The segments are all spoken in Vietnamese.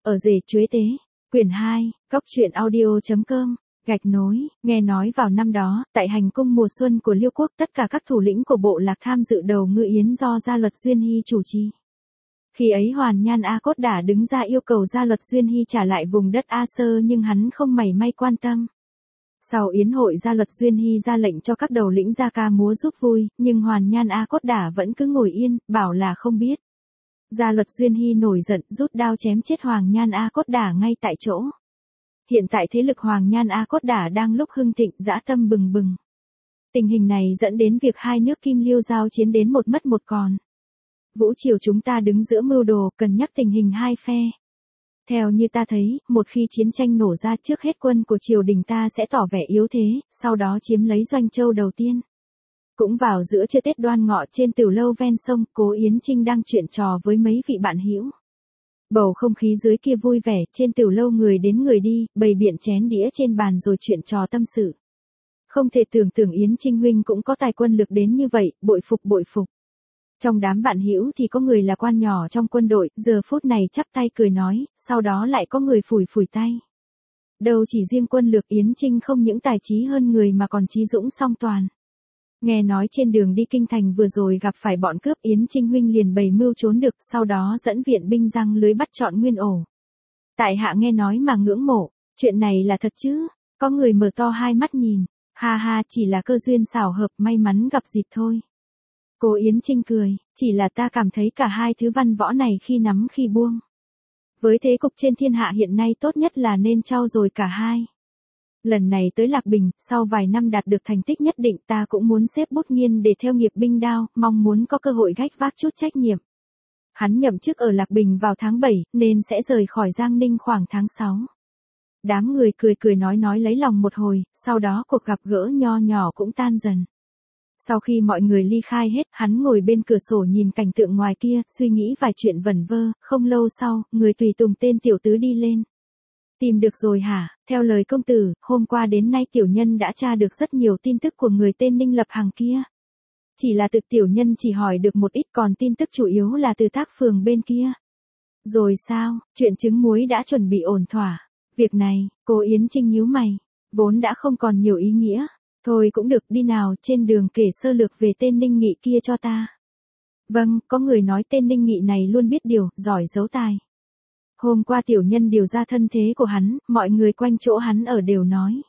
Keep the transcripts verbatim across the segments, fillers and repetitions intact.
Ở rể chuế tế. Quyển hai, Cóc truyện audio chấm com, gạch nối, nghe nói vào năm đó, tại hành cung mùa xuân của Liêu quốc tất cả các thủ lĩnh của bộ lạc tham dự đầu ngự yến do Gia Luật Duyên Hy chủ trì. Khi ấy Hoàn Nhan A Cốt Đả đứng ra yêu cầu Gia Luật Duyên Hy trả lại vùng đất A Sơ nhưng hắn không mảy may quan tâm. Sau yến hội Gia Luật Duyên Hy ra lệnh cho các đầu lĩnh ra ca múa giúp vui, nhưng Hoàn Nhan A Cốt Đả vẫn cứ ngồi yên, bảo là không biết. Gia Luật Duyên Hy nổi giận, rút đao chém chết Hoàng Nhan A Cốt Đả ngay tại chỗ. Hiện tại thế lực Hoàng Nhan A Cốt Đả đang lúc hưng thịnh, dã tâm bừng bừng. Tình hình này dẫn đến việc hai nước Kim Liêu giao chiến đến một mất một còn. Vũ triều chúng ta đứng giữa mưu đồ, cần nhắc tình hình hai phe. Theo như ta thấy, một khi chiến tranh nổ ra trước hết quân của triều đình ta sẽ tỏ vẻ yếu thế, sau đó chiếm lấy Doanh Châu đầu tiên. Cũng vào giữa trưa Tết Đoan Ngọ trên tiểu lâu ven sông, Cố Yến Trinh đang chuyện trò với mấy vị bạn hữu. Bầu không khí dưới kia vui vẻ, trên tiểu lâu người đến người đi, bày biện chén đĩa trên bàn rồi chuyện trò tâm sự. Không thể tưởng tượng Yến Trinh huynh cũng có tài quân lực đến như vậy, bội phục bội phục. Trong đám bạn hữu thì có người là quan nhỏ trong quân đội, giờ phút này chắp tay cười nói, sau đó lại có người phủi phủi tay. Đâu chỉ riêng quân lược Yến Trinh không những tài trí hơn người mà còn trí dũng song toàn. Nghe nói trên đường đi kinh thành vừa rồi gặp phải bọn cướp, Yến Trinh huynh liền bày mưu trốn được, sau đó dẫn viện binh răng lưới bắt trọn nguyên ổ. Tại hạ nghe nói mà ngưỡng mộ, chuyện này là thật chứ? Có người mở to hai mắt nhìn, ha ha, chỉ là cơ duyên xảo hợp, may mắn gặp dịp thôi. Cố Yến Trinh cười, chỉ là ta cảm thấy cả hai thứ văn võ này khi nắm khi buông. Với thế cục trên thiên hạ hiện nay tốt nhất là nên trau dồi cả hai. Lần này tới Lạc Bình, sau vài năm đạt được thành tích nhất định, ta cũng muốn xếp bút nghiên để theo nghiệp binh đao, mong muốn có cơ hội gánh vác chút trách nhiệm. Hắn nhậm chức ở Lạc Bình vào tháng bảy, nên sẽ rời khỏi Giang Ninh khoảng tháng sáu. Đám người cười cười nói nói lấy lòng một hồi, sau đó cuộc gặp gỡ nho nhỏ cũng tan dần. Sau khi mọi người ly khai hết, hắn ngồi bên cửa sổ nhìn cảnh tượng ngoài kia, suy nghĩ vài chuyện vẩn vơ, không lâu sau, người tùy tùng tên tiểu tứ đi lên. Tìm được rồi hả? Theo lời công tử, hôm qua đến nay tiểu nhân đã tra được rất nhiều tin tức của người tên Ninh Lập Hằng kia. Chỉ là từ tiểu nhân chỉ hỏi được một ít, còn tin tức chủ yếu là từ Thác Phường bên kia. Rồi sao, chuyện trứng muối đã chuẩn bị ổn thỏa. Việc này, Cố Yến Trinh nhíu mày, vốn đã không còn nhiều ý nghĩa. Thôi cũng được, đi nào, trên đường kể sơ lược về tên Ninh Nghị kia cho ta. Vâng, có người nói tên Ninh Nghị này luôn biết điều, giỏi giấu tài. Hôm qua tiểu nhân điều ra thân thế của hắn, mọi người quanh chỗ hắn ở đều nói.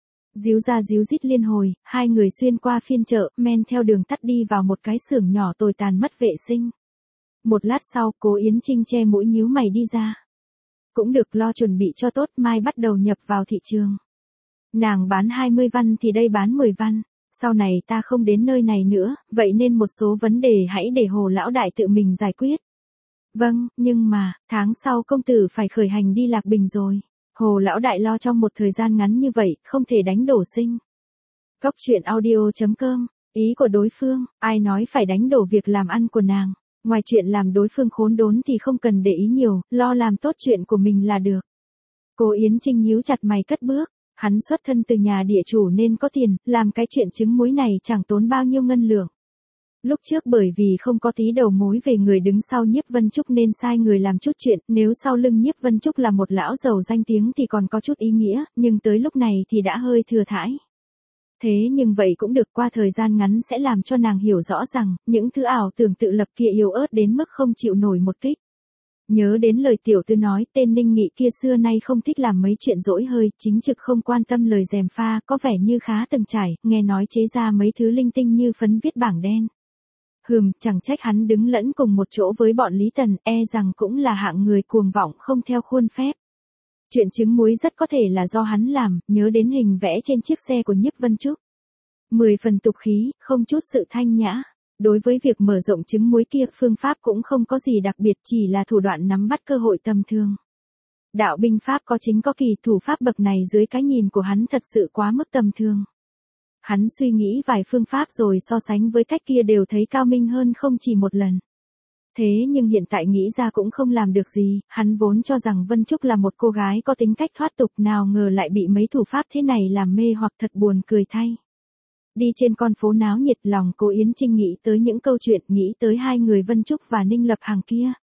Díu ra díu dít liên hồi, hai người xuyên qua phiên chợ, men theo đường tắt đi vào một cái xưởng nhỏ tồi tàn mất vệ sinh. Một lát sau, Cố Yến Trinh che mũi nhíu mày đi ra. Cũng được, lo chuẩn bị cho tốt, mai bắt đầu nhập vào thị trường. Nàng bán hai mươi văn thì đây bán mười văn, sau này ta không đến nơi này nữa, vậy nên một số vấn đề hãy để Hồ lão đại tự mình giải quyết. Vâng, nhưng mà, tháng sau công tử phải khởi hành đi Lạc Bình rồi. Hồ lão đại lo trong một thời gian ngắn như vậy, không thể đánh đổ sinh. Cóc truyện audio chấm com, ý của đối phương, ai nói phải đánh đổ việc làm ăn của nàng. Ngoài chuyện làm đối phương khốn đốn thì không cần để ý nhiều, lo làm tốt chuyện của mình là được. Cố Yến Trinh nhíu chặt mày cất bước. Hắn xuất thân từ nhà địa chủ nên có tiền, làm cái chuyện trứng muối này chẳng tốn bao nhiêu ngân lượng. Lúc trước bởi vì không có tí đầu mối về người đứng sau Nhiếp Vân Trúc nên sai người làm chút chuyện, nếu sau lưng Nhiếp Vân Trúc là một lão giàu danh tiếng thì còn có chút ý nghĩa, nhưng tới lúc này thì đã hơi thừa thãi. Thế nhưng vậy cũng được, qua thời gian ngắn sẽ làm cho nàng hiểu rõ rằng, những thứ ảo tưởng tự lập kia yếu ớt đến mức không chịu nổi một kích. Nhớ đến lời tiểu tư nói, tên Ninh Nghị kia xưa nay không thích làm mấy chuyện dỗi hơi, chính trực không quan tâm lời gièm pha, có vẻ như khá từng trải, nghe nói chế ra mấy thứ linh tinh như phấn viết bảng đen. Hừm, chẳng trách hắn đứng lẫn cùng một chỗ với bọn Lý Tần, e rằng cũng là hạng người cuồng vọng không theo khuôn phép. Chuyện trứng muối rất có thể là do hắn làm, nhớ đến hình vẽ trên chiếc xe của Nhiếp Vân Trúc. Mười phần tục khí, không chút sự thanh nhã. Đối với việc mở rộng trứng muối kia, phương pháp cũng không có gì đặc biệt, chỉ là thủ đoạn nắm bắt cơ hội tầm thường. Đạo binh pháp có chính có kỳ, thủ pháp bậc này dưới cái nhìn của hắn thật sự quá mức tầm thường. Hắn suy nghĩ vài phương pháp rồi so sánh với cách kia đều thấy cao minh hơn không chỉ một lần. Thế nhưng hiện tại nghĩ ra cũng không làm được gì, hắn vốn cho rằng Vân Trúc là một cô gái có tính cách thoát tục, nào ngờ lại bị mấy thủ pháp thế này làm mê hoặc, thật buồn cười thay. Đi trên con phố náo nhiệt, lòng Cố Yến Trinh nghĩ tới những câu chuyện, nghĩ tới hai người Vân Trúc và Ninh Lập Hằng kia.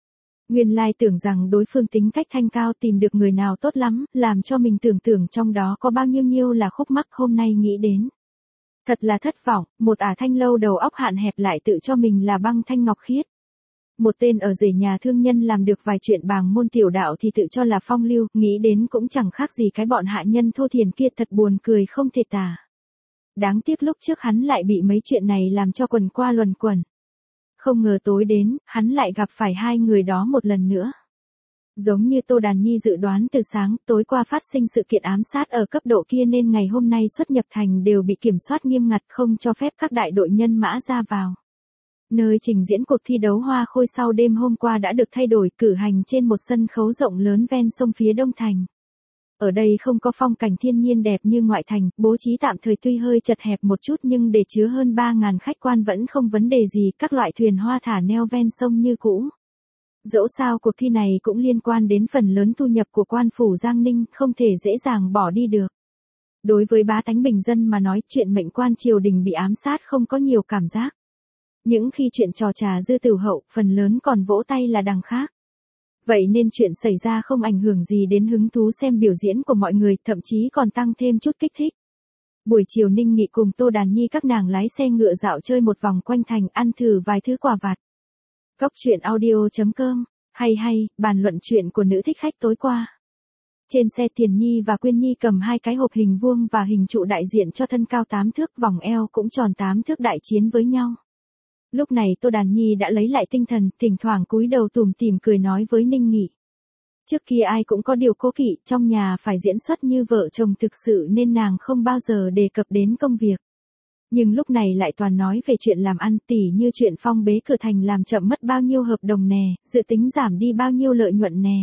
Nguyên lai tưởng rằng đối phương tính cách thanh cao tìm được người nào tốt lắm, làm cho mình tưởng tưởng trong đó có bao nhiêu nhiêu là khúc mắc hôm nay nghĩ đến. Thật là thất vọng, một ả thanh lâu đầu óc hạn hẹp lại tự cho mình là băng thanh ngọc khiết. Một tên ở rể nhà thương nhân làm được vài chuyện bàng môn tiểu đạo thì tự cho là phong lưu, nghĩ đến cũng chẳng khác gì cái bọn hạ nhân thô thiển kia, thật buồn cười không thể tả. Đáng tiếc lúc trước hắn lại bị mấy chuyện này làm cho quần qua luẩn quẩn. Không ngờ tối đến, hắn lại gặp phải hai người đó một lần nữa. Giống như Tô Đàn Nhi dự đoán từ sáng, tối qua phát sinh sự kiện ám sát ở cấp độ kia nên ngày hôm nay xuất nhập thành đều bị kiểm soát nghiêm ngặt, không cho phép các đại đội nhân mã ra vào. Nơi trình diễn cuộc thi đấu hoa khôi sau đêm hôm qua đã được thay đổi, cử hành trên một sân khấu rộng lớn ven sông phía đông thành. Ở đây không có phong cảnh thiên nhiên đẹp như ngoại thành, bố trí tạm thời tuy hơi chật hẹp một chút nhưng để chứa hơn ba nghìn khách quan vẫn không vấn đề gì, các loại thuyền hoa thả neo ven sông như cũ. Dẫu sao cuộc thi này cũng liên quan đến phần lớn thu nhập của quan phủ Giang Ninh, không thể dễ dàng bỏ đi được. Đối với bá tánh bình dân mà nói, chuyện mệnh quan triều đình bị ám sát không có nhiều cảm giác. Những khi chuyện trò trà dư tử hậu, phần lớn còn vỗ tay là đằng khác. Vậy nên chuyện xảy ra không ảnh hưởng gì đến hứng thú xem biểu diễn của mọi người, thậm chí còn tăng thêm chút kích thích. Buổi chiều Ninh Nghị cùng Tô Đàn Nhi các nàng lái xe ngựa dạo chơi một vòng quanh thành, ăn thử vài thứ quà vặt. Góc truyện audio chấm com, hay hay, bàn luận chuyện của nữ thích khách tối qua. Trên xe Tiền Nhi và Quyên Nhi cầm hai cái hộp hình vuông và hình trụ đại diện cho thân cao tám thước, vòng eo cũng tròn tám thước đại chiến với nhau. Lúc này Tô Đàn Nhi đã lấy lại tinh thần, thỉnh thoảng cúi đầu tủm tỉm cười nói với Ninh Nghị. Trước kia ai cũng có điều cố kỵ, trong nhà phải diễn xuất như vợ chồng thực sự nên nàng không bao giờ đề cập đến công việc. Nhưng lúc này lại toàn nói về chuyện làm ăn, tỉ như chuyện phong bế cửa thành làm chậm mất bao nhiêu hợp đồng nè, dự tính giảm đi bao nhiêu lợi nhuận nè.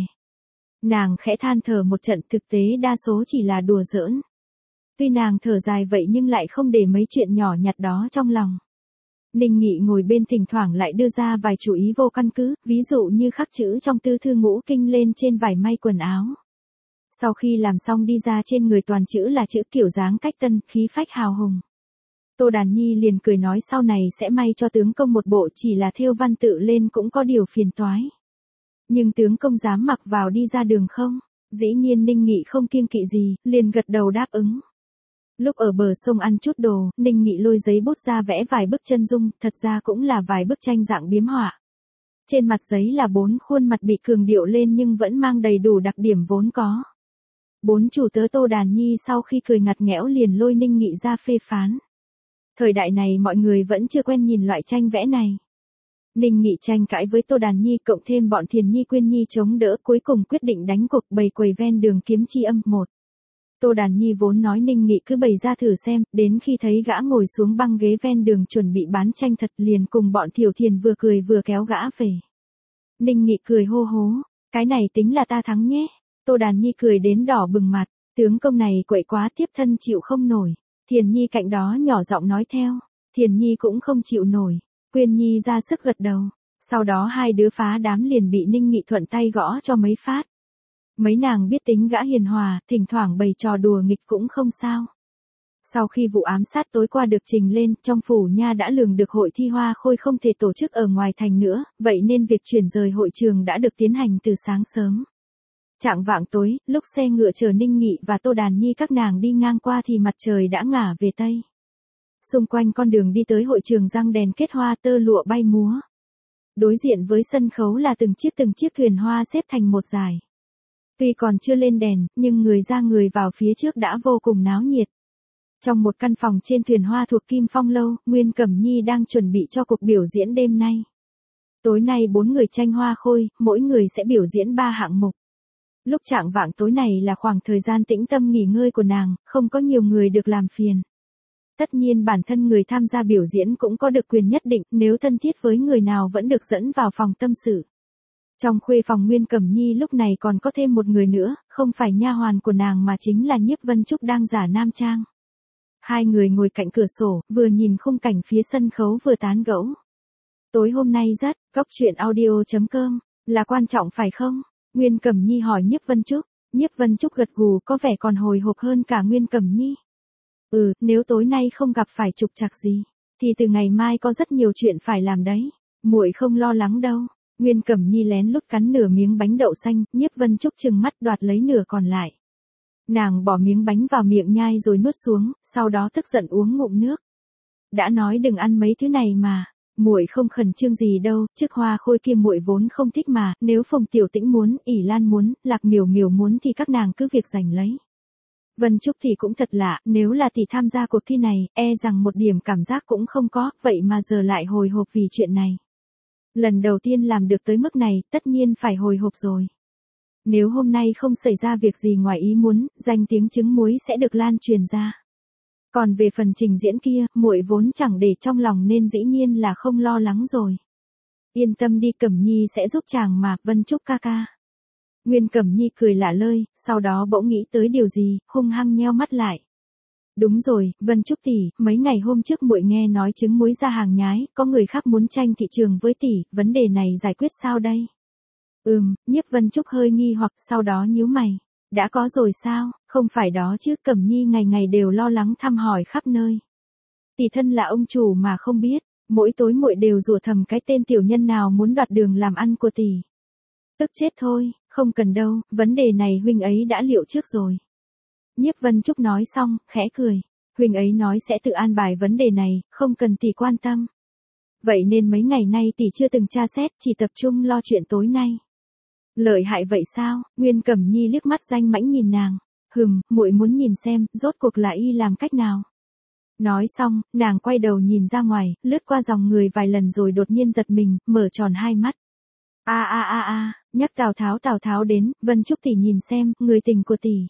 Nàng khẽ than thở một trận, thực tế đa số chỉ là đùa giỡn. Tuy nàng thở dài vậy nhưng lại không để mấy chuyện nhỏ nhặt đó trong lòng. Ninh Nghị ngồi bên thỉnh thoảng lại đưa ra vài chủ ý vô căn cứ, ví dụ như khắc chữ trong tư thư ngũ kinh lên trên vải may quần áo. Sau khi làm xong đi ra trên người toàn chữ là chữ kiểu dáng cách tân, khí phách hào hùng. Tô Đàn Nhi liền cười nói sau này sẽ may cho tướng công một bộ, chỉ là thêu văn tự lên cũng có điều phiền toái. Nhưng tướng công dám mặc vào đi ra đường không? Dĩ nhiên Ninh Nghị không kiêng kỵ gì, liền gật đầu đáp ứng. Lúc ở bờ sông ăn chút đồ, Ninh Nghị lôi giấy bút ra vẽ vài bức chân dung, thật ra cũng là vài bức tranh dạng biếm họa. Trên mặt giấy là bốn khuôn mặt bị cường điệu lên nhưng vẫn mang đầy đủ đặc điểm vốn có. Bốn chủ tớ Tô Đàn Nhi sau khi cười ngặt nghẽo liền lôi Ninh Nghị ra phê phán. Thời đại này mọi người vẫn chưa quen nhìn loại tranh vẽ này. Ninh Nghị tranh cãi với Tô Đàn Nhi cộng thêm bọn Thiền Nhi Quyên Nhi chống đỡ, cuối cùng quyết định đánh cuộc bày quầy ven đường kiếm chi âm một. Tô Đàn Nhi vốn nói Ninh Nghị cứ bày ra thử xem, đến khi thấy gã ngồi xuống băng ghế ven đường chuẩn bị bán tranh thật liền cùng bọn Tiểu Thiền vừa cười vừa kéo gã về. Ninh Nghị cười hô hố, cái này tính là ta thắng nhé. Tô Đàn Nhi cười đến đỏ bừng mặt, tướng công này quậy quá tiếp thân chịu không nổi. Thiền Nhi cạnh đó nhỏ giọng nói theo, Thiền Nhi cũng không chịu nổi. Quyên Nhi ra sức gật đầu, sau đó hai đứa phá đám liền bị Ninh Nghị thuận tay gõ cho mấy phát. Mấy nàng biết tính gã hiền hòa, thỉnh thoảng bày trò đùa nghịch cũng không sao. Sau khi vụ ám sát tối qua được trình lên, trong phủ nha đã lường được hội thi hoa khôi không thể tổ chức ở ngoài thành nữa, vậy nên việc chuyển rời hội trường đã được tiến hành từ sáng sớm. Chạng vạng tối, lúc xe ngựa chở Ninh Nghị và Tô Đàn Nhi các nàng đi ngang qua thì mặt trời đã ngả về tây. Xung quanh con đường đi tới hội trường răng đèn kết hoa tơ lụa bay múa. Đối diện với sân khấu là từng chiếc từng chiếc thuyền hoa xếp thành một dải. Tuy còn chưa lên đèn, nhưng người ra người vào phía trước đã vô cùng náo nhiệt. Trong một căn phòng trên thuyền hoa thuộc Kim Phong Lâu, Nguyên Cẩm Nhi đang chuẩn bị cho cuộc biểu diễn đêm nay. Tối nay bốn người tranh hoa khôi, mỗi người sẽ biểu diễn ba hạng mục. Lúc chạng vạng tối này là khoảng thời gian tĩnh tâm nghỉ ngơi của nàng, không có nhiều người được làm phiền. Tất nhiên bản thân người tham gia biểu diễn cũng có được quyền nhất định, nếu thân thiết với người nào vẫn được dẫn vào phòng tâm sự. Trong khuê phòng Nguyên Cẩm Nhi lúc này còn có thêm một người nữa, không phải nha hoàn của nàng mà chính là Nhiếp Vân Trúc đang giả nam trang. Hai người ngồi cạnh cửa sổ, vừa nhìn khung cảnh phía sân khấu vừa tán gẫu. Tối hôm nay rất, góc truyện audio chấm com, là quan trọng phải không? Nguyên Cẩm Nhi hỏi Nhiếp Vân Trúc. Nhiếp Vân Trúc gật gù, có vẻ còn hồi hộp hơn cả Nguyên Cẩm Nhi. Ừ, nếu tối nay không gặp phải trục trặc gì, thì từ ngày mai có rất nhiều chuyện phải làm đấy. Muội không lo lắng đâu. Nguyên Cẩm Nhi lén lút cắn nửa miếng bánh đậu xanh, Nhiếp Vân Trúc trừng mắt đoạt lấy nửa còn lại. Nàng bỏ miếng bánh vào miệng nhai rồi nuốt xuống, sau đó tức giận uống ngụm nước. Đã nói đừng ăn mấy thứ này mà, muội không khẩn trương gì đâu, trước Hoa Khôi kia muội vốn không thích mà, nếu Phùng Tiểu Tĩnh muốn, ỷ Lan muốn, Lạc Miểu Miểu muốn thì các nàng cứ việc giành lấy. Vân Trúc thì cũng thật lạ, nếu là tỷ tham gia cuộc thi này, e rằng một điểm cảm giác cũng không có, vậy mà giờ lại hồi hộp vì chuyện này. Lần đầu tiên làm được tới mức này, tất nhiên phải hồi hộp rồi. Nếu hôm nay không xảy ra việc gì ngoài ý muốn, danh tiếng trứng muối sẽ được lan truyền ra. Còn về phần trình diễn kia, muội vốn chẳng để trong lòng nên dĩ nhiên là không lo lắng rồi. Yên tâm đi, Cẩm Nhi sẽ giúp chàng mà, Vân Trúc ca ca. Nguyên Cẩm Nhi cười lả lơi, sau đó bỗng nghĩ tới điều gì, hung hăng nheo mắt lại. Đúng rồi, Vân Trúc tỷ, mấy ngày hôm trước muội nghe nói trứng muối ra hàng nhái, có người khác muốn tranh thị trường với tỷ, vấn đề này giải quyết sao đây? Ừm, Nhiếp Vân Trúc hơi nghi hoặc sau đó nhíu mày. Đã có rồi sao, không phải đó chứ, Cẩm Nhi ngày ngày đều lo lắng thăm hỏi khắp nơi. Tỷ thân là ông chủ mà không biết, mỗi tối muội đều rủa thầm cái tên tiểu nhân nào muốn đoạt đường làm ăn của tỷ. Tức chết thôi, không cần đâu, vấn đề này huynh ấy đã liệu trước rồi. Nhiếp Vân Trúc nói xong, khẽ cười. Huynh ấy nói sẽ tự an bài vấn đề này, không cần tỷ quan tâm. Vậy nên mấy ngày nay tỷ chưa từng tra xét, chỉ tập trung lo chuyện tối nay. Lợi hại vậy sao? Nguyên Cẩm Nhi liếc mắt danh mãnh nhìn nàng. Hừm, muội muốn nhìn xem, rốt cuộc là y làm cách nào. Nói xong, nàng quay đầu nhìn ra ngoài, lướt qua dòng người vài lần rồi đột nhiên giật mình, mở tròn hai mắt. A a a a, nhắc Tào Tháo Tào Tháo đến, Vân Trúc tỷ nhìn xem, người tình của tỷ.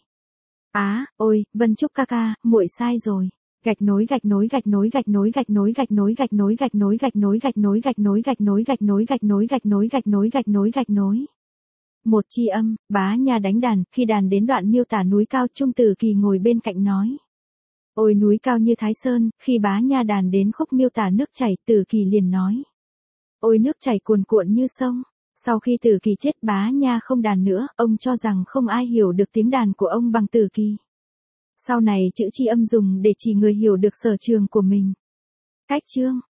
Á, ôi, Vân Trúc ca ca, muội sai rồi. Gạch nối gạch nối gạch nối gạch nối gạch nối gạch nối gạch nối gạch nối gạch nối gạch nối gạch nối gạch nối gạch nối gạch nối gạch nối gạch nối gạch nối gạch nối. Một chi âm, Bá Nha đánh đàn, khi đàn đến đoạn miêu tả núi cao, Trung Tử Kỳ ngồi bên cạnh nói. Ôi núi cao như Thái Sơn, khi Bá Nha đàn đến khúc miêu tả nước chảy, Tử Kỳ liền nói. Ôi nước chảy cuồn cuộn như sông. Sau khi Tử Kỳ chết, Bá Nha không đàn nữa, ông cho rằng không ai hiểu được tiếng đàn của ông bằng Tử Kỳ. Sau này chữ chi âm dùng để chỉ người hiểu được sở trường của mình. Cách chương